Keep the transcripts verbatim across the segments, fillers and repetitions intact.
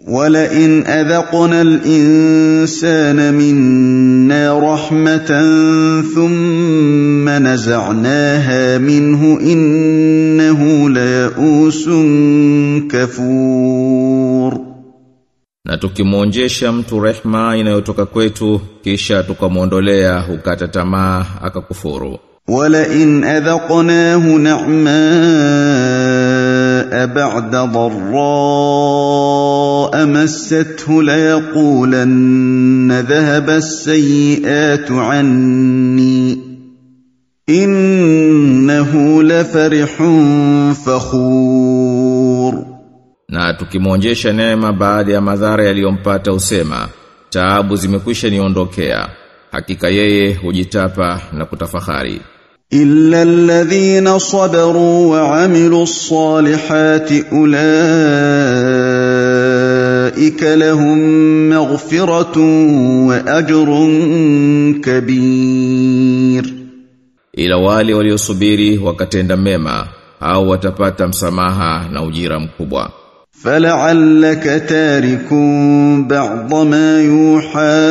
وَلَئِنْ أَذَقْنَا الْإِنسَانَ مِنَّا رَحْمَةً ثُمَّ نَزَعْنَاهَا مِنْهُ إِنَّهُ لَيَئُوسٌ كَفُورٌ. Na tukimwonjesha mtu rehema inayotoka kwetu kisha tukamwondolea hukata tamaa akakufuru. وَلَئِنْ أَذَقْنَاهُ نَعْمَاءَ بَعْدَ ضَرَّاءَ مَسَّتْهُ لَيَقُولَنَّ ذَهَبَ السَّيِّئَاتُ عَنِّي إِنَّهُ لَفَرِحٌ فَخُورٌ. Na tukimwonjesha neema baada ya madhara yaliyompata usema, taabu zimekwisha niondokea, hakika yeye hujitapa na kutafahari. إِلَّا الَّذِينَ صَبَرُوا وَعَمِلُوا الصَّالِحَاتِ أُولَئِكَ لَهُم مَّغْفِرَةٌ وَأَجْرٌ كَبِيرٌ. Ila wale waliosubiri wakatenda mema au watapata msamaha na ujira mkubwa. فَلَعَلَّكَ تَارِكٌ بَعْضَ مَا يُوحَى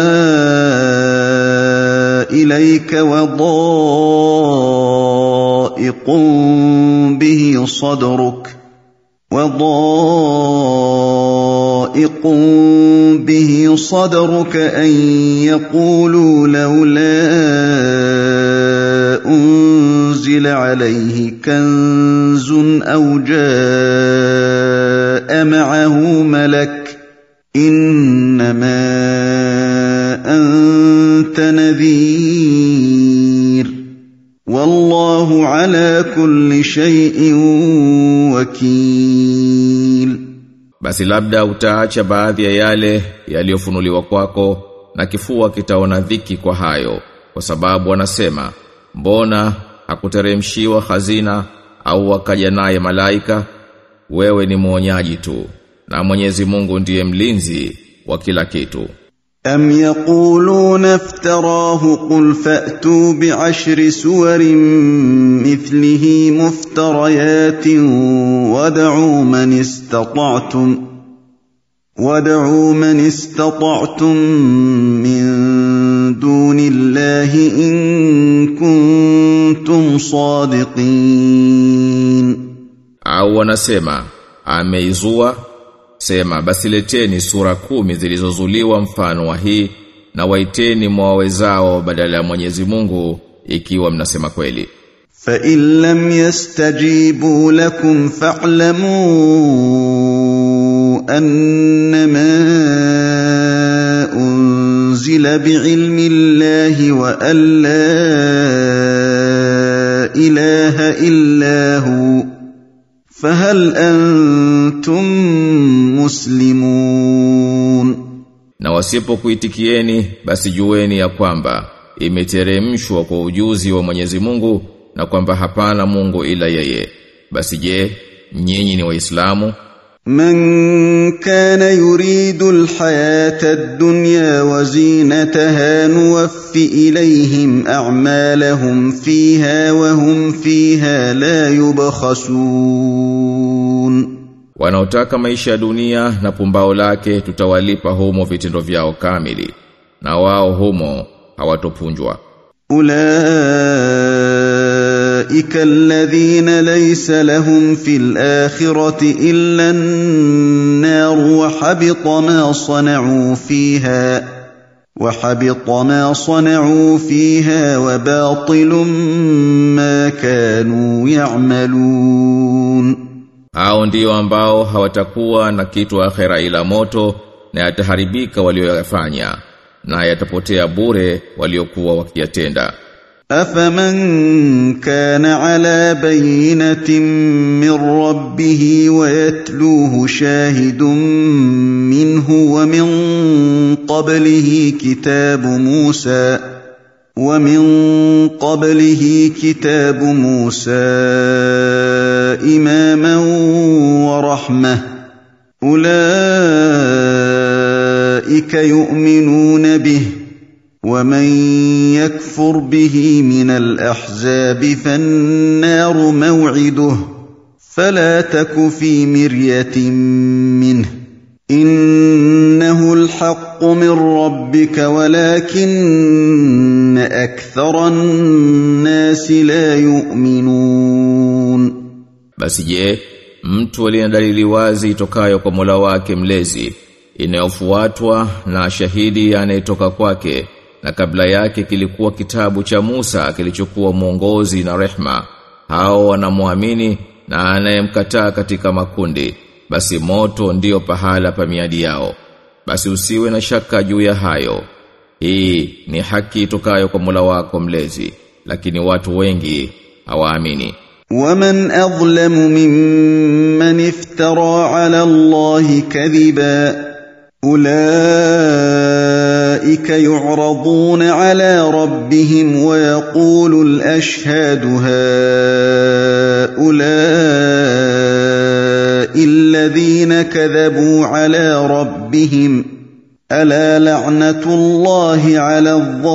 إِلَيْكَ وَضَائِقٌ بِهِ صَدْرُكَ وَضَائِقٌ بِهِ صَدْرُكَ أَن يَقُولُوا لَوْلَا أُنزِلَ عَلَيْهِ كَنزٌ أَوْ جَاءَ مَعَهُ مَلَكٌ إِنَّمَا أَنْتَ نَذِيرٌ وَاللَّهُ عَلَى كُلِّ شَيْءٍ وَكِيلٌ. Basi labda utaacha baadhi ya yale yaliyofunuliwa kwako na kifua kitaona dhiki kwa hayo, kwa sababu wanasema, mbona hakuteremshiwa hazina au wakaja naye malaika? Wewe ni mwonyaji tu, na Mwenyezi Mungu ndiye mlinzi wa kila kitu. أَمْ يَقُولُونَ افْتَرَاهُ قُلْ فَأْتُوا بِعَشْرِ سُوَرٍ مِثْلِهِ مُفْتَرَيَاتٍ وَادْعُوا مَنِ اسْتَطَعْتُمْ وَادْعُوا مَنِ اسْتَطَعْتُمْ مِنْ دُونِ اللَّهِ إِن كُنتُمْ صَادِقِينَ. Au wanasema, ameizua? Sema, basi leteni sura kumi zilizozuliwa mfano wa hii, na waiteni mwawezao badala ya Mwenyezi Mungu ikiwa mnasema kweli. فَإِن لَّمْ يَسْتَجِيبُوا لَكُمْ فَاعْلَمُوا أَنَّمَا أُنزِلَ بِعِلْمِ اللَّهِ وَأَن لَّا إِلَٰهَ إِلَّا هُوَ فَهَلْ أَنْتُمْ مُسْلِمُونَ. Na wasipokuitikieni basi jueni ya kwamba imeteremshwa kwa ujuzi wa Mwenyezi Mungu na kwamba hapana Mungu ila yeye. Basi je, nyinyi ni Waislamu? من كان يريد الحياة الدنيا وزينتها نوفي إليهم أعمالهم فيها وهم فيها لا يبخسون. Wanaotaka maisha ya dunia na pumbao lake tutawalipa humo vitendo vyao kamili, na wao humo hawatopunjwa. أولئك الذين ليس لهم في الآخرة إلا النار وحبط ما صنعوا فيها وحبط ما صنعوا فيها وباطل ما كانوا يعملون. Hao ndio ambao hawatakuwa na kitu akhera ila moto, na yataharibika walioyafanya, na yatapotea bure waliokuwa wakiyatenda. أفمن كان على بينة من ربه ويتلوه شاهد منه ومن قبله كتاب موسى ومن قبله كتاب موسى إماما ورحمة أولئك يؤمنون به ومن يكفر به من الأحزاب فالنار موعده فلا تك في مرية منه إنه الحق من ربك ولكن أكثر الناس لا يؤمنون. Basi je, mtu aliye na dalili wazi itokayo kwa Mola wake mlezi inayofuatwa na shahidi anayetoka kwake, na kabla yake kilikuwa kitabu cha Musa kilichokuwa mwongozi na rehma, hao wanamwamini, na anayemkataa katika makundi, basi moto ndiyo pahala pa miadi yao. Basi usiwe na shaka juu ya hayo. Hii ni haki itokayo kwa Mola wako mlezi, lakini watu wengi hawaamini. ومن أظلم ممن افترى على الله كذبا أولئك يعرضون على ربهم ويقول الأشهاد هؤلاء الذين كذبوا على ربهم ألا لعنة الله على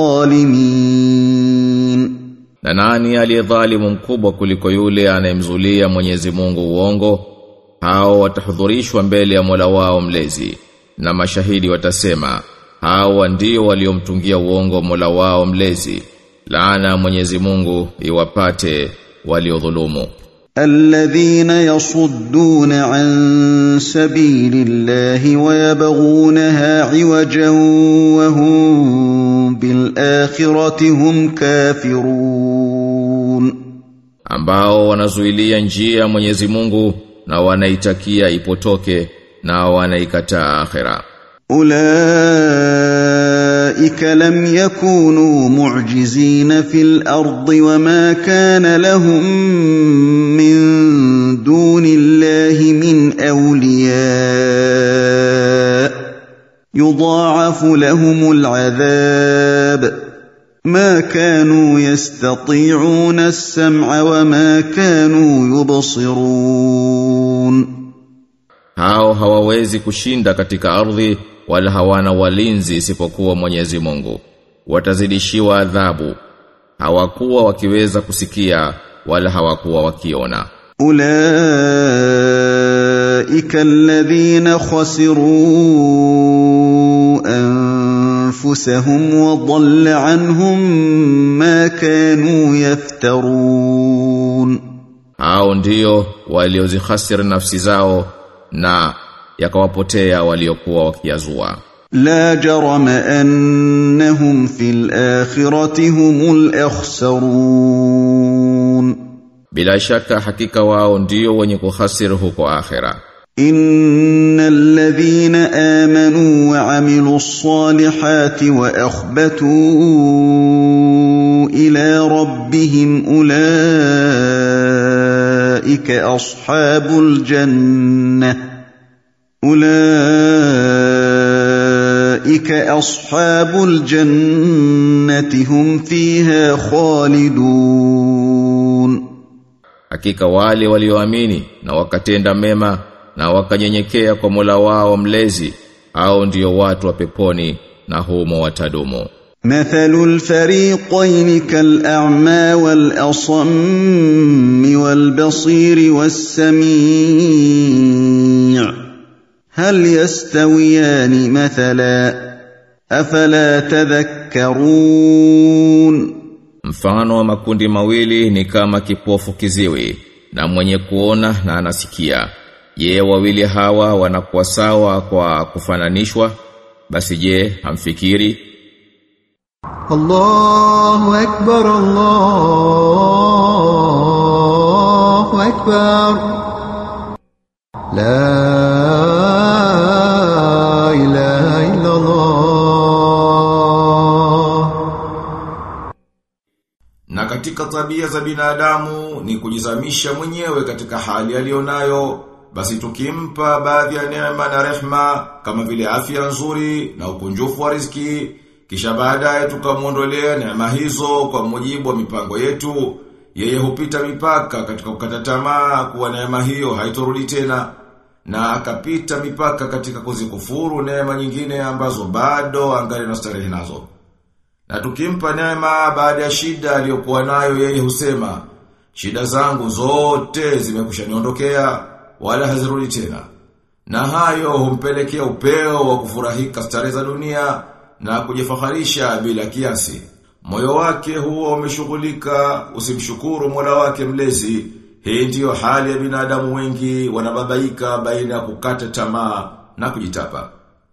الظالمين. Na nani aliyedhalimu mkubwa kuliko yule anayemzulia Mwenyezi Mungu uongo? Hao watahudhurishwa mbele ya Mola wao mlezi, na mashahidi watasema, hao ndio waliomtungia uongo Mola wao mlezi. Laana Mwenyezi Mungu iwapate waliodhulumu. الذين يصدون عن سبيل الله ويبغونها عوجا وهم بالآخرة هم كافرون. Ambao wanazuilia njia ya Mwenyezi Mungu na wanaitakia ipotoke na wanaikataa akhera. أولئك لم يكونوا معجزين في الأرض وما كان لهم من دون الله من أولياء يضاعف لهم العذاب ما كانوا يستطيعون السمع وما كانوا يبصرون. Hao hawawezi kushinda katika ardhi wala hawana walinzi isipokuwa Mwenyezi Mungu. Watazidishiwa adhabu. Hawakuwa wakiweza kusikia wala hawakuwa wakiona. Ulaika alladhina khasiru anfusahum wa dhalla anhum ma kanu yaftarun. Hao ndio waliozikhasiri nafsi zao na yakawapotea waliokuwa wakiyazua. La jarama annahum fil akhirati humul akhsarun. Bila shaka hakika wao ndio wenye kukhasiri huko akhira. Innal ladhina amanu wa amilus salihati wa akhbatu ila rabbihim ulaika ashabul jannah أولئك أصحاب الجنة هم فيها خالدون. Hakika wale walioamini na wakatenda mema na wakanyenyekea kwa Mola wao mlezi, hao ndio watu wa peponi na humo watadumu. مثل الفريقين كالأعمى والأصم والبصير والسميع هل يستويان مثلا أفلا تذكرون. Mfano wa makundi mawili ni kama kipofu kiziwi na mwenye kuona na anasikia. Je, wawili hawa wanakuwa sawa kwa kufananishwa? Basi je, hamfikiri? Allahu akbar, Allahu akbar. La ilaha illa Allah. Na katika tabia za binadamu ni kujizamisha mwenyewe katika hali aliyonayo. Basi tukimpa baadhi ya neema na rehma kama vile afya nzuri na ukunjufu wa riziki, kisha baadaye tukamuondolea neema hizo kwa mujibu wa mipango yetu, yeye hupita mipaka katika kukata tamaa kuwa neema hiyo haitorudi tena, na akapita mipaka katika kuzikufuru neema nyingine ambazo bado angali na starehe nazo. Na tukimpa neema baada ya shida aliyokuwa nayo, yeye husema, shida zangu zote zimekushaniondokea wala hazirudi tena. Na hayo humpelekea upeo wa kufurahika starehe za dunia na kujifaharisha bila kiasi. Moyo wake huo umeshughulika usimshukuru Mola wake mlezi. Hii ndiyo hali ya binadamu wengi wanababaika baina ya kukata tamaa na kujitapa.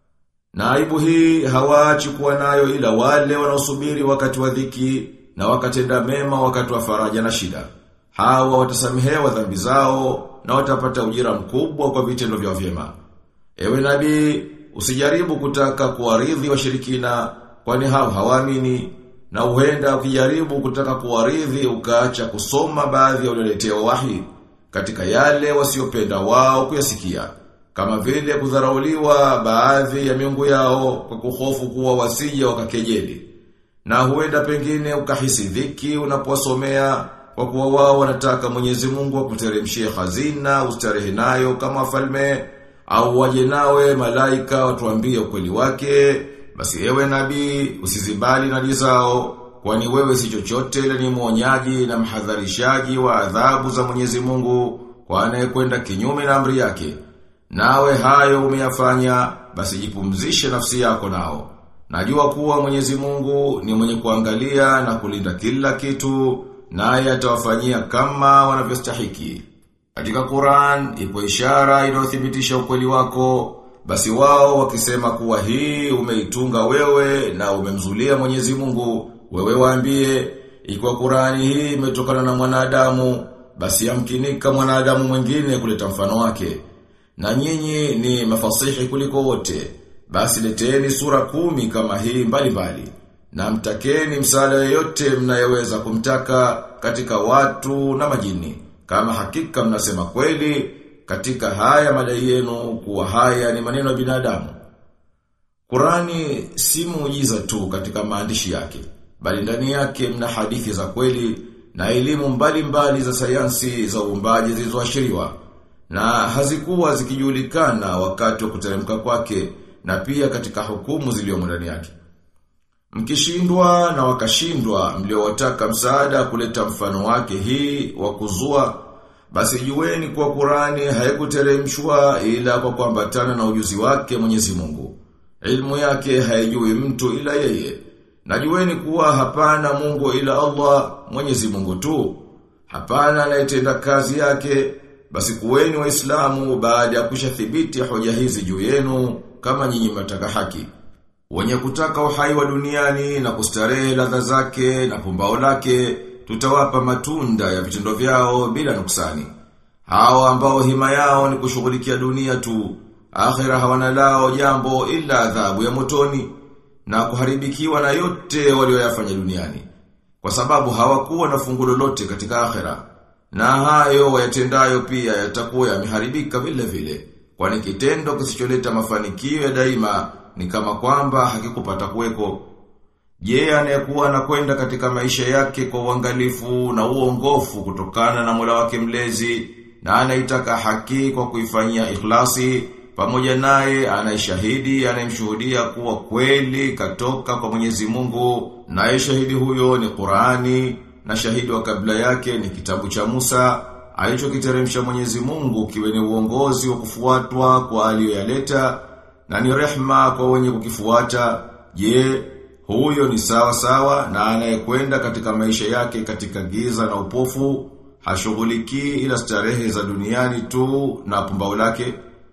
Na aibu hii hawaachi kuwa nayo ila wale wanaosubiri wakati wa dhiki na wakatenda mema wakati wa faraja na shida. Hawa watasamehewa dhambi zao na watapata ujira mkubwa kwa vitendo vyao vyema. Ewe nabii, usijaribu kutaka kuwaridhi washirikina, kwani hao hawaamini, na huenda ukijaribu kutaka kuwaridhi ukaacha kusoma baadhi ya ulioletewa wahi katika yale wasiopenda wao kuyasikia, kama vile kudharauliwa baadhi ya miungu yao kwa kuhofu kuwa wasije wakakejeli. Na huenda pengine ukahisi dhiki unaposomea kwa kuwa wao wanataka Mwenyezi Mungu akuteremshie hazina ustarehe nayo kama falme, au waje nawe malaika watuambie ukweli wake. Basi ewe nabii, usizibali nadi zao, kwani wewe si chochote ila ni mwonyaji na mhadharishaji wa adhabu za Mwenyezi Mungu kwa anayekwenda kinyume na amri yake. Nawe hayo umeyafanya, basi jipumzishe nafsi yako nao. Najua kuwa Mwenyezi Mungu ni mwenye kuangalia na kulinda kila kitu, naye atawafanyia kama wanavyostahiki. Katika Qur'an ipo ishara inayothibitisha ukweli wako. Basi wao wakisema kuwa hii umeitunga wewe na umemzulia Mwenyezi Mungu, wewe waambie, ikiwa Qur'ani hii imetokana na mwanadamu, basi yamkinika mwanadamu mwingine kuleta mfano wake. Na nyinyi ni mafasihi kuliko wote, basi leteni sura kumi kama hii mbali mbali, na mtakeni msaada yoyote mnayeweza kumtaka katika watu na majini, kama hakika mnasema kweli katika haya madai yenu kuwa haya ni maneno ya binadamu. Qurani si muujiza tu katika maandishi yake, bali ndani yake mna hadithi za kweli na elimu mbalimbali za sayansi za uumbaji zilizoashiriwa, na hazikuwa zikijulikana wakati wa kuteremka kwake, na pia katika hukumu zilizomo ndani yake. Mkishindwa na wakashindwa mliowataka msaada kuleta mfano wake hii wa kuzua, basi jueni kwa Qurani haikuteremshwa ila kwa kuambatana na ujuzi wake Mwenyezi Mungu. Ilmu yake haijui mtu ila yeye. Na jueni kuwa hapana Mungu ila Allah, Mwenyezi Mungu tu. Hapana anayetenda kazi yake. Basi kuweni Waislamu baada ya kushathibiti hoja hizi juu yenu kama nyinyi mtaka haki. Wenye kutaka uhai wa duniani na kustarehe ladha zake na pumbao lake, tutawapa matunda ya vitendo vyao bila nuksani. Hao ambao hima yao ni kushughulikia dunia tu, akhira hawana lao jambo ila adhabu ya motoni na kuharibikiwa na yote walioyafanya duniani, kwa sababu hawakuwa na fungu lolote katika akhira. Na hayo wayatendayo pia yatakuwa yameharibika vile vile, kwani kitendo kisicholeta mafanikio ya daima ni kama kwamba hakikupata kuweko. Je, anayekuwa anakwenda katika maisha yake kwa uangalifu na uongofu kutokana na Mola wake mlezi, na anaitaka haki kwa kuifanyia ikhlasi, pamoja naye anaishahidi anayemshuhudia kuwa kweli katoka kwa Mwenyezi Mungu, naye shahidi huyo ni Qur'ani, na shahidi wa kabla yake ni kitabu cha Musa alichokiteremsha Mwenyezi Mungu kiwe ni uongozi wa kufuatwa kwa aliyoyaleta na ni rehma kwa wenye kukifuata. Je, huyo ni sawa sawa na anayekwenda katika maisha yake katika giza na upofu, hashughulikii ila starehe za duniani tu na pumbao lake?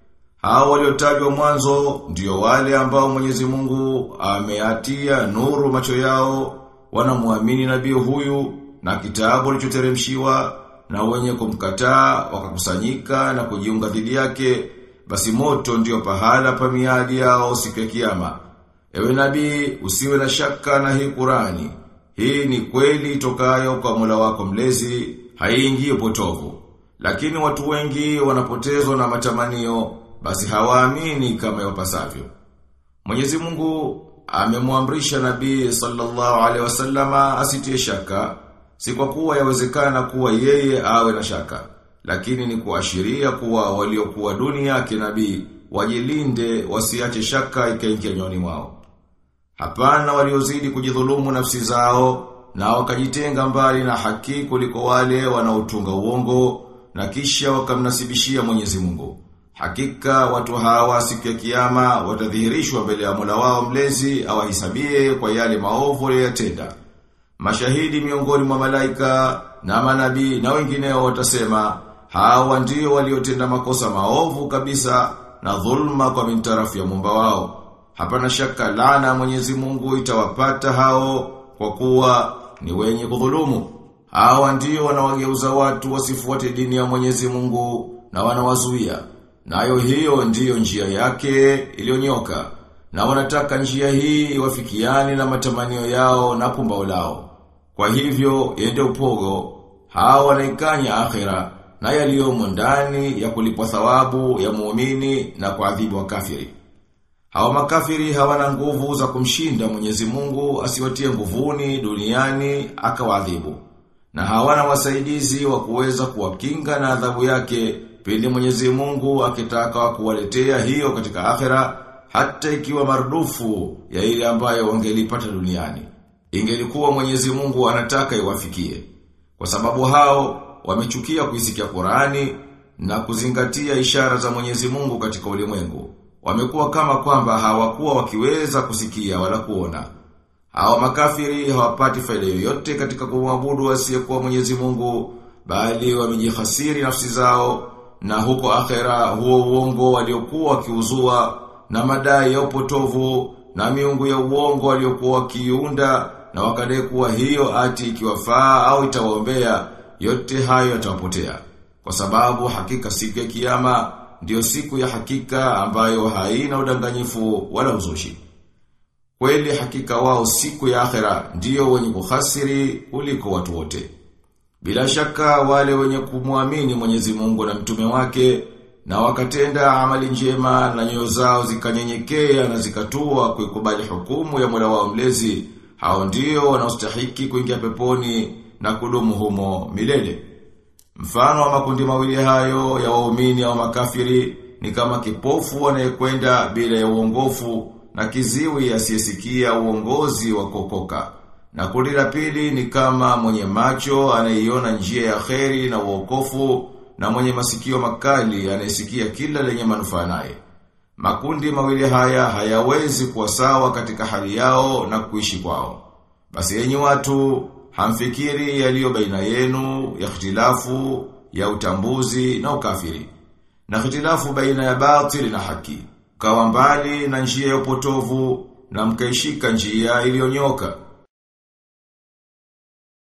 Hao waliotajwa mwanzo ndio wale ambao Mwenyezi Mungu ameatia nuru macho yao, wanamuamini nabii huyu na kitabu alichoteremshiwa, na wenye kumkataa wakakusanyika na kujiunga dhidi yake, basi moto ndio pahala pa miadi yao siku ya kiyama. Ewe nabii, usiwe na shaka na hii Qur'ani. Hii ni kweli itokayo kwa Mola wako mlezi, haiingii upotovu. Lakini watu wengi wanapotezwa na matamanio, basi hawaamini kama yapasavyo. Mwenyezi Mungu amemwamrisha Nabii sallallahu alaihi wasallama asitie shaka, si kwa kuwa yawezekana kuwa yeye awe na shaka, lakini ni kuashiria kuwa waliokuwa dunia yake nabii wajilinde wasiache shaka ikaingia nyoyoni mwao. Hapana waliozidi kujidhulumu nafsi zao na wakajitenga mbali na haki kuliko wale wanaotunga uongo na kisha wakamnasibishia Mwenyezi Mungu. Hakika watu hawa siku ya kiyama watadhihirishwa mbele ya Mola wao mlezi awahisabie kwa yale maovu waliyotenda. Mashahidi miongoni mwa malaika na manabii na wengineo watasema, hawa ndio waliotenda makosa maovu kabisa na dhulma kwa mintarafu ya Muumba wao. Hapana shaka laana Mwenyezi Mungu itawapata hao kwa kuwa ni wenye kudhulumu. Hawa ndio wanawageuza watu wasifuate dini ya Mwenyezi Mungu na wanawazuia. Nayo hiyo ndiyo njia yake iliyonyoka, na wanataka njia hii iwafikiane na matamanio yao na pumbao lao. Kwa hivyo yende upogo, hawa wanaikanya akhira na yaliyomo ndani ya kulipwa thawabu ya muumini na kuadhibu wa kafiri. Hawa makafiri hawana nguvu za kumshinda Mwenyezi Mungu asiwatie nguvuni duniani akawaadhibu. Na hawana wasaidizi wa kuweza kuwakinga na adhabu yake pindi Mwenyezi Mungu akitaka kuwaletea hiyo katika akhera, hata ikiwa marudufu ya ile ambayo wangelipata duniani. Ingelikuwa Mwenyezi Mungu anataka iwafikie. Kwa sababu hao wamechukia kuisikia Qur'ani na kuzingatia ishara za Mwenyezi Mungu katika ulimwengu. Wamekuwa kama kwamba hawakuwa wakiweza kusikia wala kuona. Hao makafiri hawapati faida yoyote katika kumwabudu asiyekuwa Mwenyezi Mungu, bali wamejihasiri nafsi zao, na huko akhera huo uongo waliokuwa wakiuzua na madai ya upotovu na miungu ya uongo waliokuwa wakiunda, na wakadai kuwa hiyo ati ikiwafaa au itawaombea, yote hayo yatawapotea. Kwa sababu hakika siku ya kiyama ndiyo siku ya hakika ambayo haina udanganyifu wala uzushi. Kweli hakika wao siku ya akhera ndiyo wenye kuhasiri kuliko watu wote. Bila shaka wale wenye kumwamini Mwenyezi Mungu na mtume wake na wakatenda amali njema na nyoyo zao zikanyenyekea na zikatua kuikubali hukumu ya Mola wao mlezi, hao ndio wanaostahili kuingia peponi na kudumu humo milele. Mfano wa makundi mawili hayo ya waumini au makafiri ni kama kipofu anayekwenda bila ya uongofu na kiziwi asiyesikia uongozi wa kokoka. Na kundi la pili ni kama mwenye macho anayeiona njia ya kheri na uokofu, na mwenye masikio makali anayesikia kila lenye manufaa naye. Makundi mawili haya hayawezi kuwa sawa katika hali yao na kuishi kwao. Basi enyi watu, hamfikiri yaliyo baina yenu ya ikhtilafu ya utambuzi na ukafiri, na ikhtilafu baina ya batili na haki, kawa mbali na njia ya upotovu na mkaishika njia iliyonyoka.